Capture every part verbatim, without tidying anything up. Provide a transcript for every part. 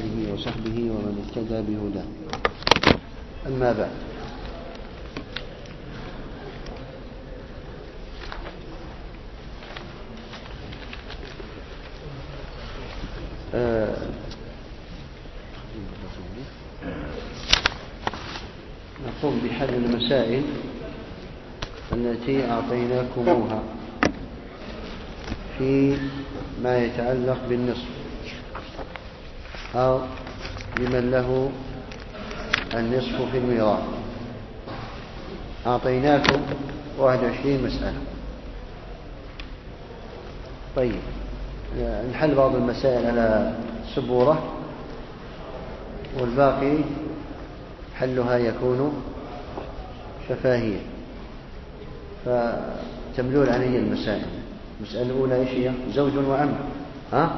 آله وصحبه ومن اهتدى بهداه. أما بعد، آه نقوم بحل المسائل التي أعطيناكموها في ما يتعلق بالنصف أو لمن له النصف في الميراث. أعطيناكم واحد وعشرين مسألة. طيب، نحل بعض المسائل على سبورة والباقي حلها يكون شفاهيا، فتملون علي المسائل. المسألة الأولى إيش هي؟ زوج وعم. ها؟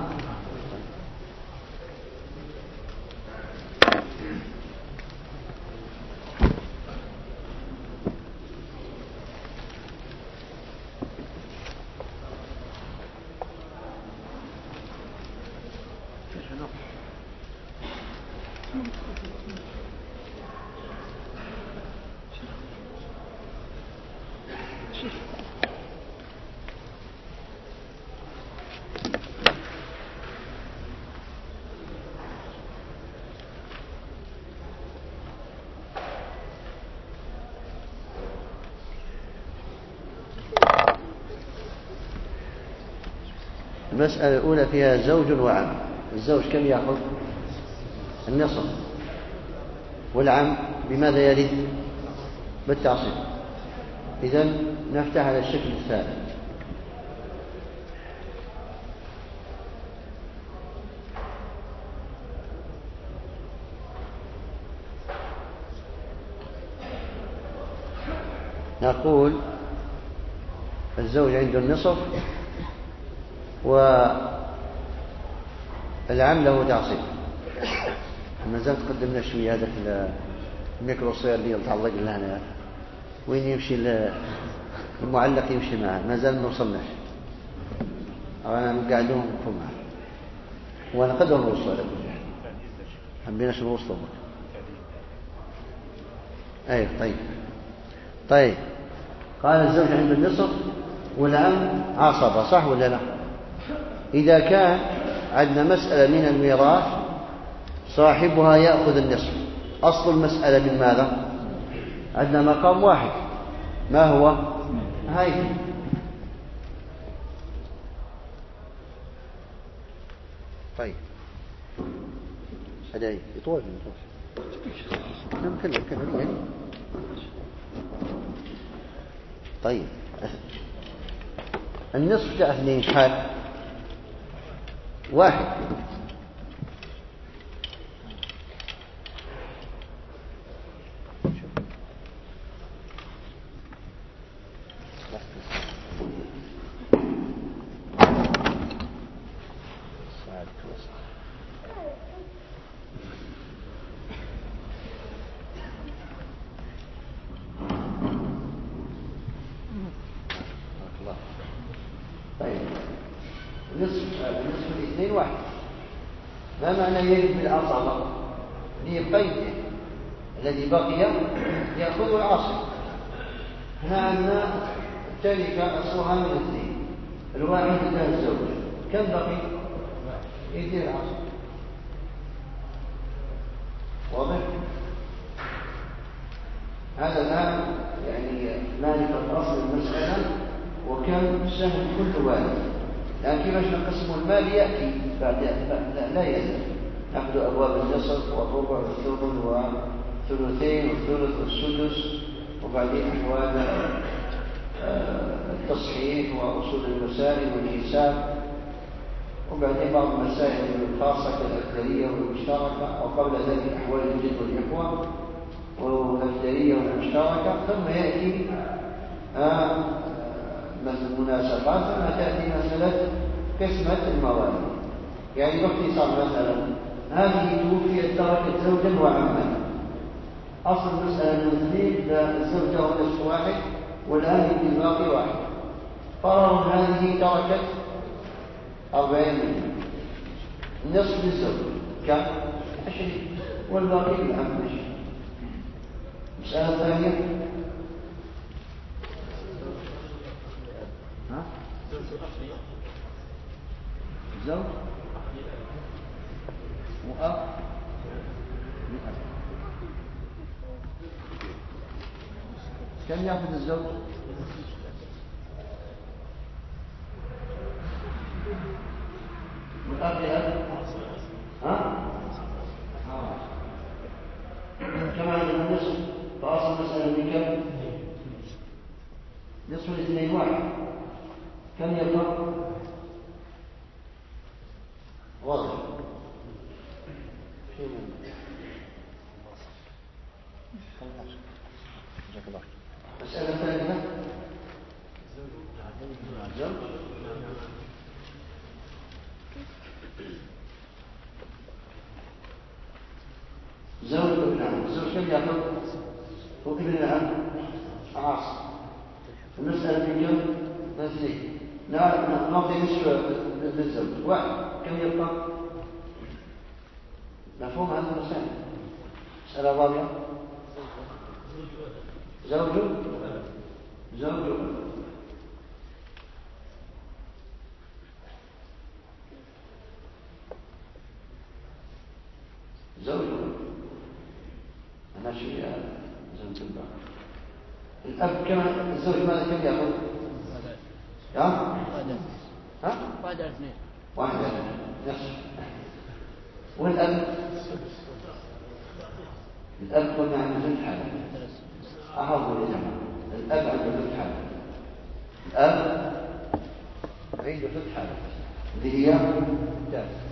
المسألة الأولى فيها زوج وعم. الزوج كم يأخذ؟ النصف. والعم بماذا يرث؟ بالتعصيب. إذن نفتح على الشكل الثالث. نقول الزوج عنده النصف والعم له تعصيب. ما زلت قدمنا شوية هذا الميكروصير اللي يتعلق لنا هنا، وين يمشي المعلق يمشي معه، ما زال ما وصلناش. أنا قاعدون معه وأنا قدر نوصل لكم، حبيناش نوصل. أيه طيب طيب قال الزوج عنده النصف والعم عصبة، صح ولا لا؟ إذا كان عندنا مسألة من الميراث صاحبها يأخذ النصف، أصل المسألة من ماذا؟ عندنا مقام واحد، ما هو؟ هاي. طيب هذا يطول يطول نعم كلم كلم يعني. طيب النصف جاء اثنين حال واحد. ما معنى يجب بالعصبة؟ لقيده الذي بقي يأخذ العاصب. هنا عندنا تركة أصلها من اثنين، الواحد له الزوج، كم بقي؟ يدير العاصب. واضح؟ هذا الآن يعني معرفة أصل المسألة وكم سهم كل والد. لكن كيفاش نقسم المال يأتي بعد لا, لا يزال. نأخذ أبواب النصف والربع والثمن والثلثين والثلث والسدس، وبعدين أحوال التصحيح وأصول المسائل والحساب، وبعدين بعض المسائل الخاصة كالأكثرية والمشتركة، وقبل ذلك أحوال الجد والإخوة والأكثرية والمشتركة، ثم يأتي آه مثل مناسبات، ثم تأتي مسألة قسمة المواريث. يعني باختصار مثلا هذه توفيت تركت زوجا وعما، أصل المسألة من اثنين، الزوجة ونصف واحد والآن يمكن باقي واحد. فرضا هذه تركت أربعين مليون، نصف للزوج كم؟ عشرين، والباقي بالأب ماشي. مسألة ثانية. ها؟ زوج وأب لأب. كم يأخذ الزوج؟ والأب لأب؟ ها؟ كما عندنا النصف، فأصل المسألة من كم؟ نصف الاثنين واحد. كم يبقى؟ واضح. مسألة ثالثة. زوج زوج ابن عم. الزوج كم يأخذ؟ هو ابن العم عاصم. المسألة من كم؟ اثنين. نعطي نصف للزوج واحد. كم يبقى؟ مفهوم هذا المسألة؟ مسألة رابعة. زوج زوج زوج أنا شيء زوج الباب. الأب كم؟ الزوج ماذا كم يأخذ؟ ها؟ ها؟ واحد على اثنين. واحد على نصف. والأب الأب قلنا عنده ثلاث حالات. أحفظوا يا جماعة. الأب عنده ثلاث حالات. الأب عنده ثلاث حالات اللي هي ثلاث.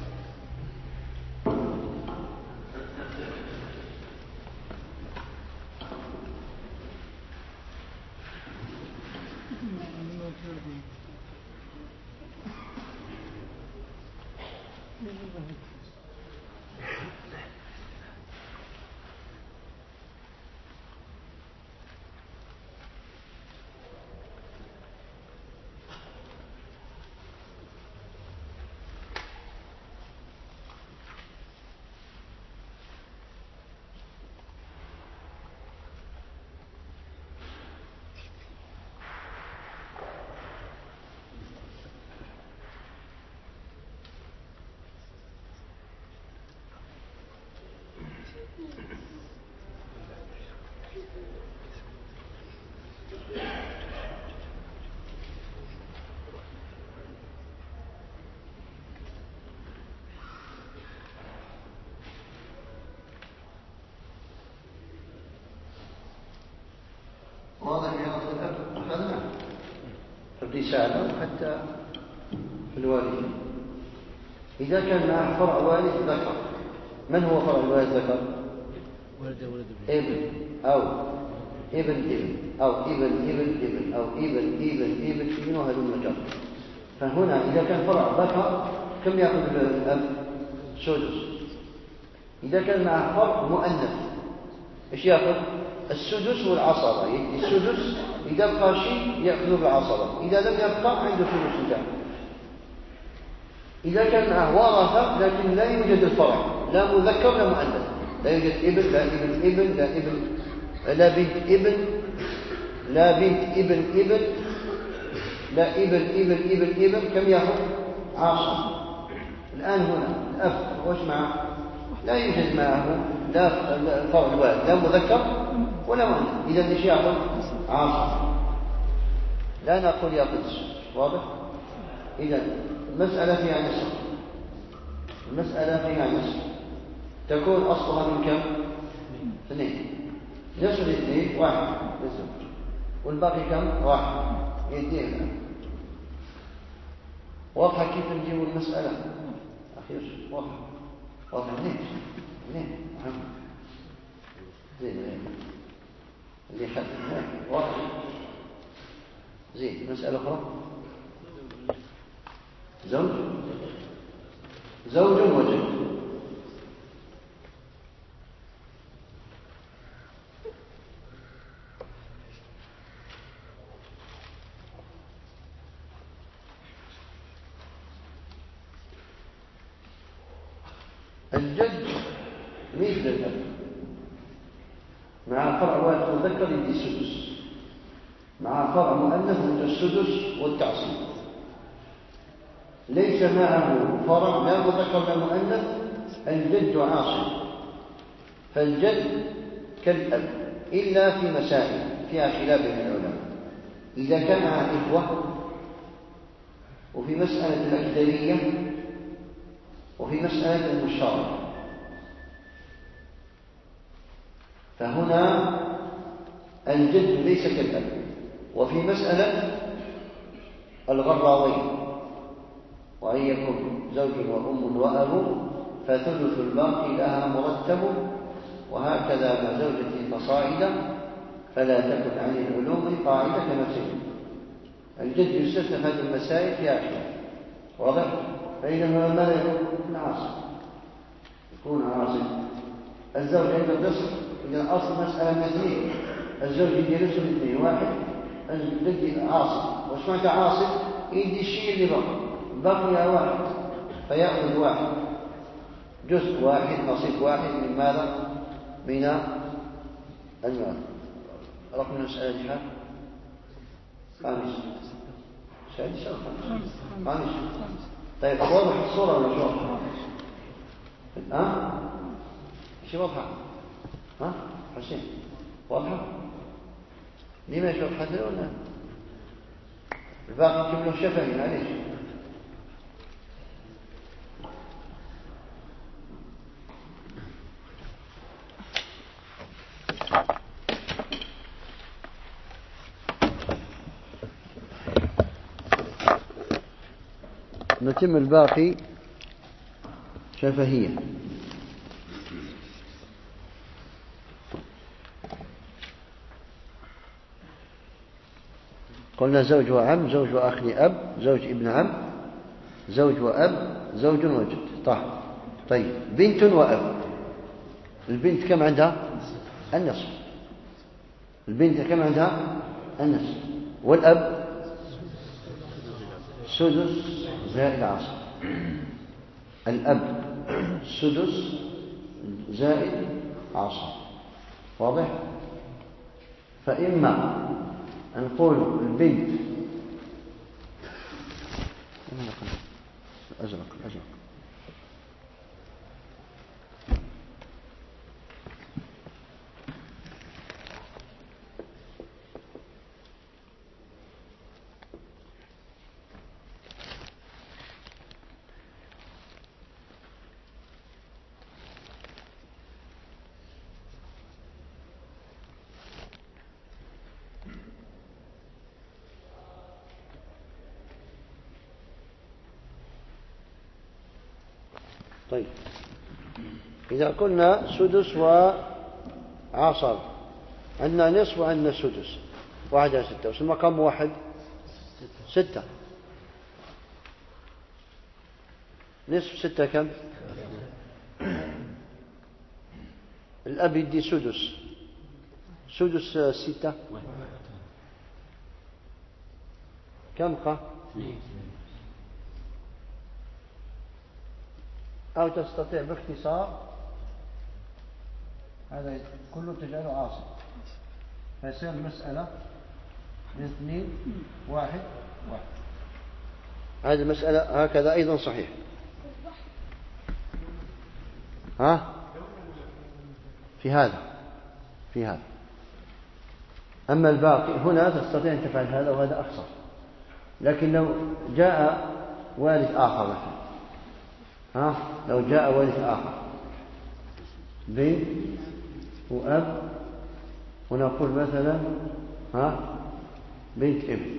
واضح يا أخي الأب أخذنا الرسالة حتى في الوالد. إذا كان معه فرع والد ذكر، من هو فرع الوالد ذكر؟ ولد ولد ابن أو ابن ابن أو ابن ابن ابن أو ابن ابن ابن ابن وهذا المجال. فهنا إذا كان فرع ذكر كم يأخذ الأب؟ سدس. إذا كان معه فرع مؤنث إيش يأخذ؟ السدس والعصبة. السدس إذا بقى شيء يأخذ بالعصبة، إذا لم يبقى عنده سدس كامل. إذا كان معه ورثة لكن لا يوجد الفرع، لا مذكر لا مؤنث، لا يوجد ابن لا ابن ابن لا ابن لا بنت ابن لا بنت ابن ابن لا ابن ابن ابن ابن كم يأخذ؟ عشرة. الآن هنا الأب وش معه؟ لا يوجد معه لا فرع الوالد لا مذكر ولا مؤنث، إذا ايش يأخذ؟ عشرة. لا نقول يأخذ واضح؟ إذا المسألة فيها نصف. المسألة فيها نصف تكون أصلها من كم؟ اثنين. نصف الاثنين واحد للزوج والباقي كم؟ واحد. اثنين. واضحة كيف نجيب المسألة؟ أخير واضح واضح. اثنين اثنين زين زين اللي خد واضح. زين. مسألة أخرى. زوج زوج وجد. الجد مثل الأب، مع فرع واحد مذكر يدي السدس، مع فرع مؤنث يدي السدس والتعصيب. ليس معه فرع لا مذكر لا مؤنث، الجد عاصب، فالجد كالأب إلا في مسائل فيها خلاف بين العلماء. إذا كان مع إخوة، وفي مسألة الأكثرية، وفي مسألة المشتركة، فهنا الجد ليس كالأب. وفي مسألة الغراوين، وأن يكون زوج وأم وأب فثلث الباقي لها مرتب، وهكذا مع زوجة فصاعدا فلا تكن عن العلوم قاعدة كما سيقول. الجد يستثنى هذه المسائل في آخر واضح. فإنما ماذا يكون عاصم؟ يكون عاصم الزوج عند القسم إذا الأصل مسألة من اثنين، الزوج يدي نفسه من اثنين، واحد الجد عاصم. وش معنى عاصم؟ يدي الشيء اللي بقي بقي واحد، فيأخذ واحد جزء واحد نصيب واحد من ماذا؟ من المال. رقم المسألة جهة خامس سادس أو خامس خامس. طيب واضح الصورة ولا شو؟ ها؟ شي واضحة؟ ها؟ حسين واضحة؟ ليه ما يشوف حد ولا الباقي كله شفهي؟ معليش. نتم الباقي شفهيا. قلنا زوج وعم، زوج وأخ لأب، زوج ابن عم، زوج وأب، زوج وجد. طيب طيب بنت وأب. البنت كم عندها؟ النصف. البنت كم عندها؟ النصف. والأب سدس زائد عصر. الأب سدس زائد عصر. واضح؟ فإما نقول البنت أزرق أزرق طيب إذا قلنا سدس وعصر، عندنا نصف وعندنا سدس، واحد على ستة، وش المقام واحد؟ ستة. نصف ستة كم؟ الأب يدي سدس، سدس ستة كم قا؟ أو تستطيع باختصار هذا كله تجعله عاصم، فيصير المسألة اثنين واحد واحد. هذه المسألة هكذا أيضا صحيح. ها؟ في هذا في هذا. أما الباقي هنا تستطيع أن تفعل هذا وهذا أقصر. لكن لو جاء وارث آخر مثلا، ها لو جاء وارث آخر بنت وأب، ونقول مثلا ها بنت ابن،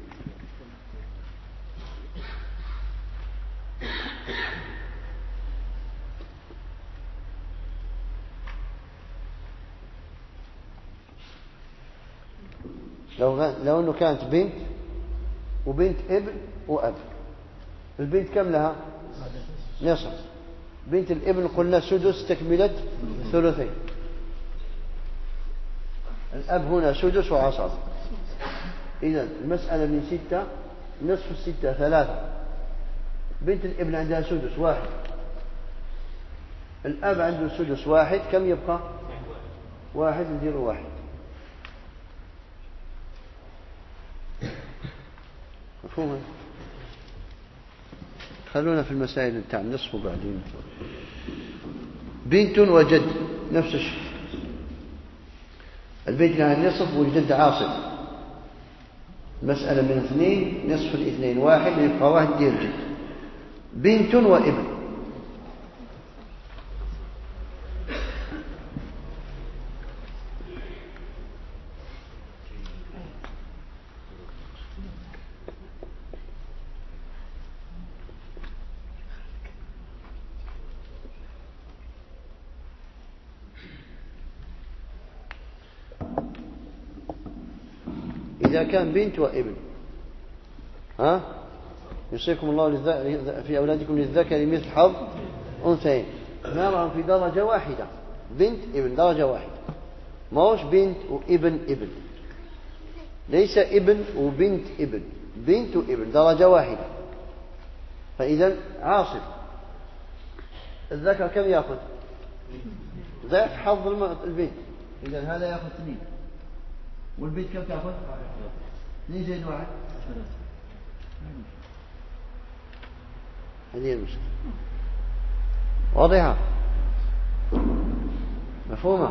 لو لو انه كانت بنت وبنت ابن وأب، البنت كم لها؟ نصف. بنت الابن قلنا سدس تكملة ثلثين. الأب هنا سدس وعصر. إذن المسألة من ستة، نصف الستة ثلاثة. بنت الابن عندها سدس واحد، الأب عنده سدس واحد، كم يبقى؟ واحد، ندير واحد. مفهوم؟ خلونا في المسائل بتاع النصف وبعدين. بنت وجد نفس الشيء، البنت لها النصف والجد عاصب. مسألة من اثنين، نصف الاثنين واحد، يبقى واحد دير جد. بنت وابن، إذا كان بنت وابن، ها يوصيكم الله في أولادكم للذكر مثل حظ أنثيين، نراهم في درجة واحدة، بنت ابن درجة واحدة، ما هوش بنت وابن ابن، ليس ابن وبنت ابن، بنت وابن درجة واحدة. فإذا عاصب الذكر كم يأخذ؟ ضعف حظ البنت، إذا هذا يأخذ اثنين، والبنت كم تأخذ؟ اثنين زائد واحد، هذه المشكلة. واضحة؟ مفهومة؟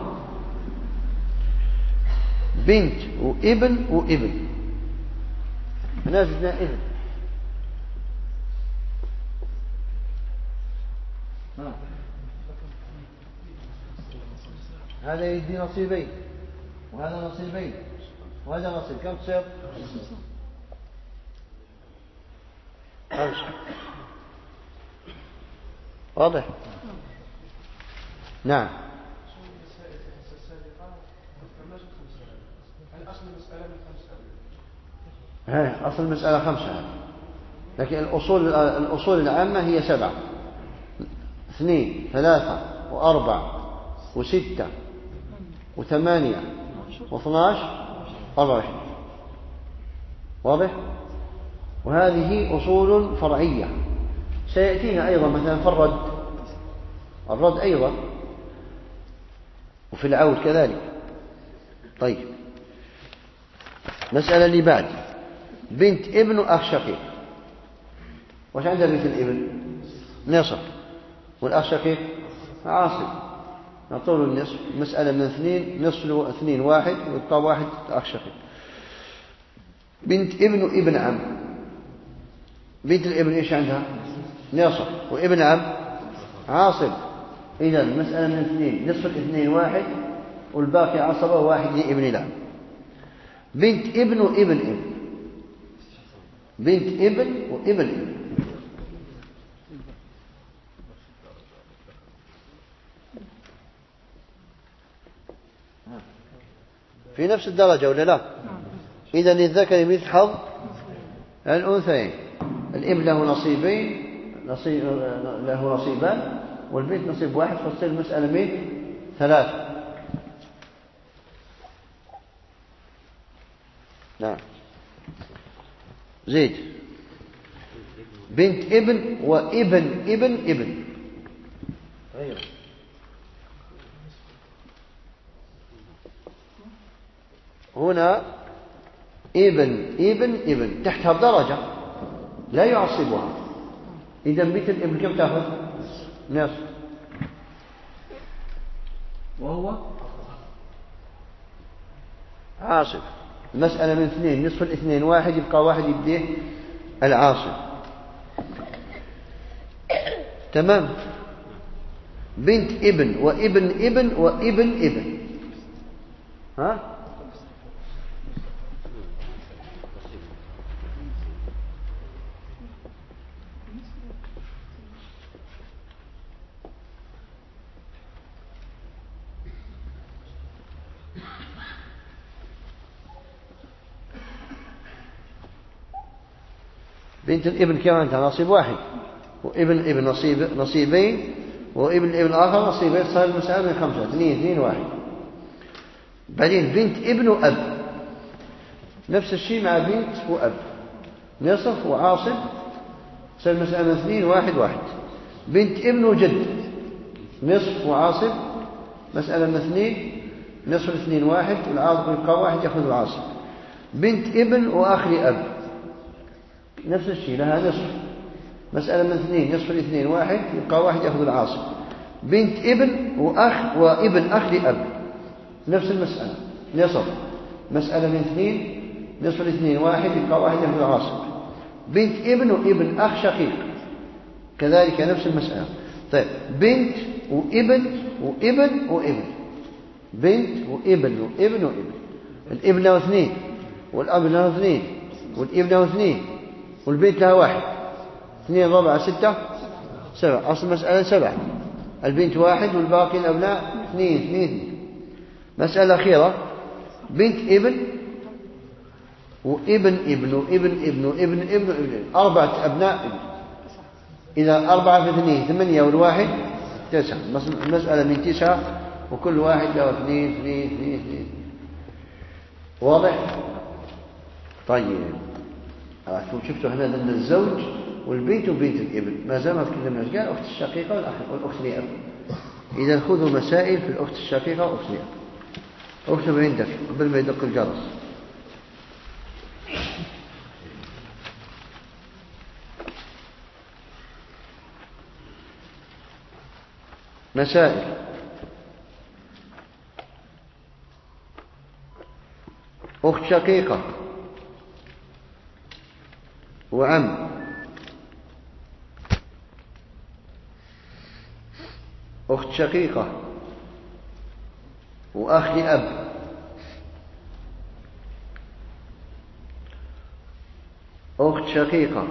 بنت وابن وابن، هنا زدنا ابن، هذا يدي نصيبين وهذا نصيبين وهذا نصيب، كم تصير؟ خمسة. واضح؟ نعم. ها أصل المسألة خمسة، لكن الأصول الأصول العامة هي سبعة، اثنين ثلاثة وأربعة وستة وثمانية واثناش أربعة وعشرين. واضح؟ وهذه أصول فرعية سيأتينا أيضا مثلا في الرد، الرد أيضا، وفي العول كذلك. طيب، مسألة اللي بعد، بنت ابن أخ شقيق. وش عندها بنت الابن؟ نصف، والأخ شقيق عاصب، نعطوله النصف. مسألة من اثنين، نصف اثنين واحد، ويبقى واحد أخ شقيق. بنت ابن وابن عم، بنت الابن إيش عندها؟ نصف، وابن عم عاصب. إذا المسألة من اثنين، نصف الاثنين واحد، والباقي عصبة واحد لابن العم. بنت ابن وابن ابن، بنت ابن وابن ابن، في نفس الدرجة ولا لا؟ إذا للذكر مثل حظ الأنثيين، الابن له نصيبين، نصيب له نصيبان، والبنت نصيب واحد، فتصير المسألة من ثلاثة. نعم. زيد بنت ابن وابن ابن ابن. أيوه. هنا ابن ابن ابن تحتها بدرجة لا يعصبها. إذا بنت الابن كم تأخذ؟ نصف، وهو عاصب. المسألة من اثنين، نصف الاثنين واحد، يبقى واحد يبديه العاصب. تمام. بنت ابن وابن ابن وابن ابن، ها؟ بنت الابن كم عندها؟ نصيب واحد، وابن ابن نصيب نصيبين، وابن ابن آخر نصيبين، صار المسألة من خمسة، اثنين اثنين واحد. بعدين بنت ابن وأب، نفس الشيء مع بنت وأب، نصف وعاصب، صار المسألة من اثنين واحد واحد. بنت ابن وجد، نصف وعاصب. مسألة من اثنين، نصف الاثنين واحد والعاصب يبقى واحد يأخذ العاصب. بنت ابن وأخ لأب نفس الشيء لها نصف. مسألة من اثنين، نصف الاثنين واحد يبقى واحد يأخذ العاصب. بنت ابن وأخ وابن أخ لأب نفس المسألة نصف. مسألة من اثنين، نصف الاثنين واحد يبقى واحد يأخذ العاصب. بنت ابن وابن أخ شقيق كذلك نفس المسألة. طيب بنت وابن وابن وابن، بنت وابن وابن وابن، الابنة اثنين والأب له اثنين والابنة اثنين والبنت لها واحد، اثنين ربعة ستة سبعة. أصل المسألة سبعة، البنت واحد والباقي الأبناء اثنين اثنين اثنين. مسألة أخيرة بنت ابن وابن ابن وابن ابن وابن ابن ابن أربعة أبناء ابن. إذا أربعة في اثنين ثمانية والواحد تسعة. المسألة من تسعة وكل واحد له اثنين اثنين اثنين اثنين. واضح؟ طيب شفتوا هنا أن الزوج والبنت وبنت الابن ما زال ما تكلمنا قال الأخت الشقيقة والأخت لأب. إذا خذوا مسائل في الأخت الشقيقة والأخت لأب. اكتب عندك قبل ما يدق الجرس. مسائل أخت شقيقة وعم، أخت شقيقة وأخ لأب، أخت شقيقة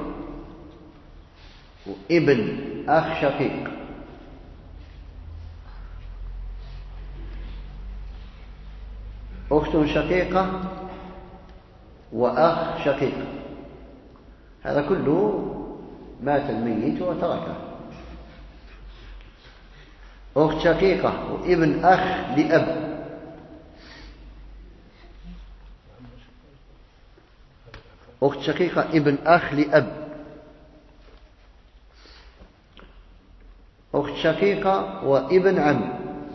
وابن أخ شقيق، أخت شقيقة وأخ شقيق. هذا كله مات الميت وتركه. أخت شقيقة وابن أخ لأب، أخت شقيقة ابن أخ لأب، أخت شقيقة وابن عم،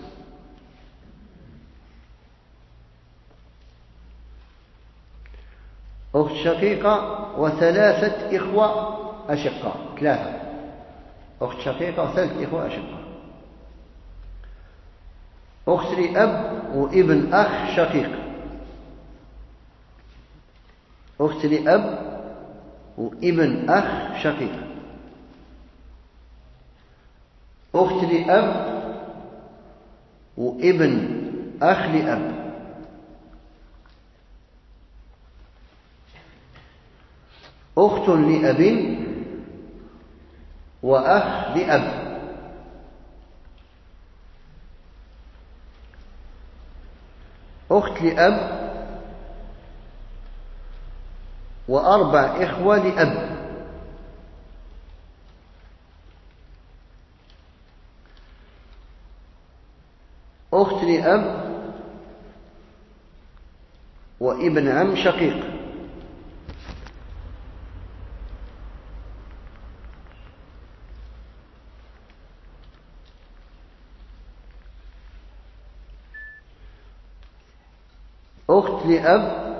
أخت شقيقة وثلاثة إخوة أشقاء، ثلاثة أخت شقيقة وثلاثة إخوة أشقاء، أخت لأب وابن أخ شقيق، أخت لأب وابن أخ شقيق، أخت لأب وابن أخ لأب، أخت لأب وأخ لأب، أخت لأب وأربع إخوة لأب، أخت لأب وابن عم شقيق، أخت لأب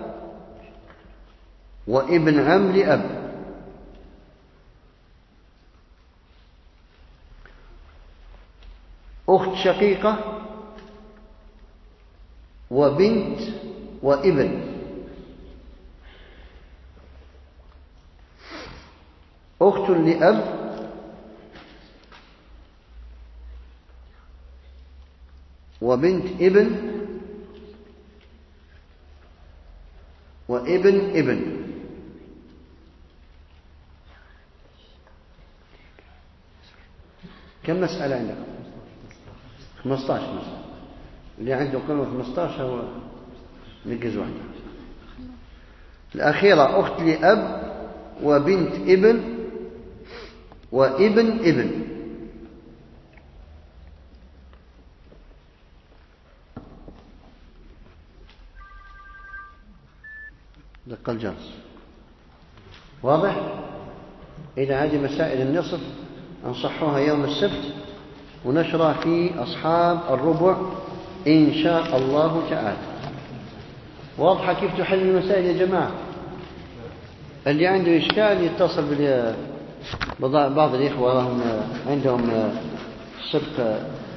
وابن عم لأب، أخت شقيقة وبنت وابن، أخت لأب وبنت ابن وابن ابن. كم مسألة عندكم؟ خمسة عشر مسألة. اللي عنده قلوة خمسة عشر هو نقز واحدة. الأخيرة أخت لأب وبنت ابن وابن ابن. دق الجرس. واضح؟ إذا هذه مسائل النصف أنصحوها يوم السبت ونشرح في أصحاب الربع إن شاء الله تعالى. واضحة كيف تحل المسائل يا جماعة؟ اللي عنده إشكال يتصل ببعض الإخوة لهم عندهم سبق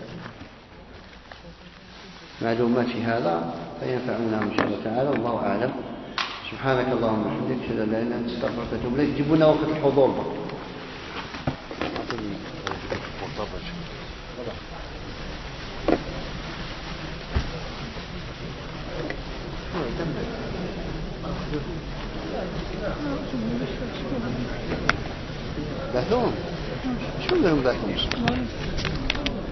معلومات في هذا فينفعونها إن شاء الله تعالى، والله أعلم. سبحانك اللهم وبحمدك أشهد أن لا إله إلا أنت أستغفرك وأتوب إليك. جيبوا لنا وقت الحضور بقى. باثون شو بدهم باثون؟